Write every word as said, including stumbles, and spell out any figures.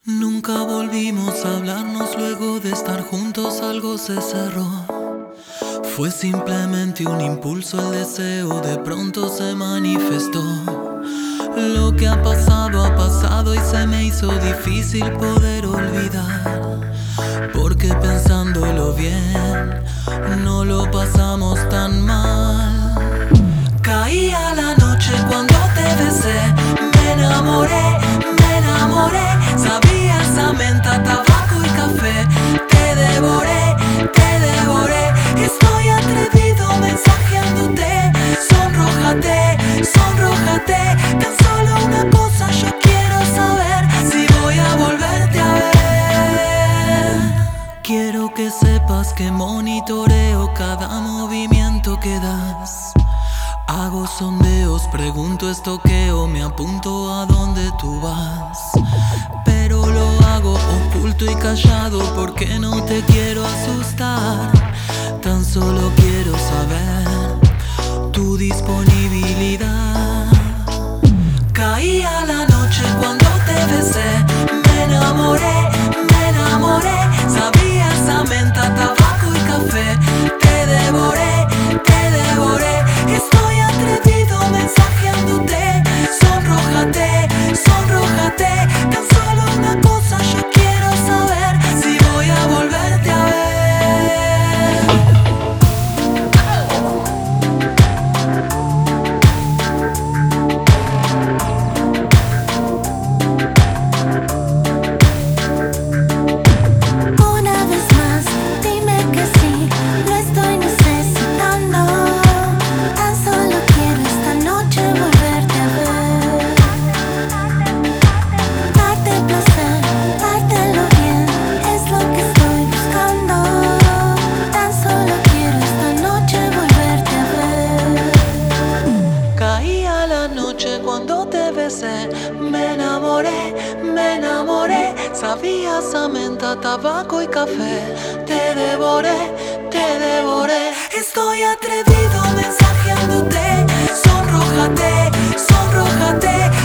Nunca volvimos a hablarnos, luego de estar juntos algo se cerró. Fue simplemente un impulso, el deseo de pronto se manifestó. Lo que ha pasado ha pasado y se me hizo difícil poder olvidar, porque pensándolo bien no lo pasamos tan mal. Caía la noche cuando te besé, me enamoré, me enamoré. Sabía esa menta, tabaco y café. Te devoré, te devoré. Estoy atrevido mensajeándote. Sonrójate, sonrójate. Tan solo una cosa yo quiero saber, si voy a volverte a ver. Quiero que sepas que monitoreo cada movimiento que das. Hago sondeos, pregunto, estoqueo, me apunto a donde tú vas. Pero lo hago oculto y callado porque no te quiero asustar. Tan solo quiero saber tu disponibilidad. Caía la noche cuando te besé, me enamoré, me enamoré. Sabía esa menta, tabaco y café. Te devoré, te devoré. Estoy atrevido mensajeándote. Sonrójate, sonrójate. Tan solo una cosa yo quiero saber, si voy a volverte a ver. Una vez más, dime que sí, lo estoy necesitando. Tan solo quiero esta noche volverte a ver. Darte placer, dártelo bien, es lo que estoy buscando. Tan solo quiero esta noche volverte a ver. Caía la noche cuando te besé, me enamoré, me enamoré. Sabía esa menta, tabaco y café. Te devoré, te devoré. Estoy atrevido mensajeándote. Sonrójate, sonrójate.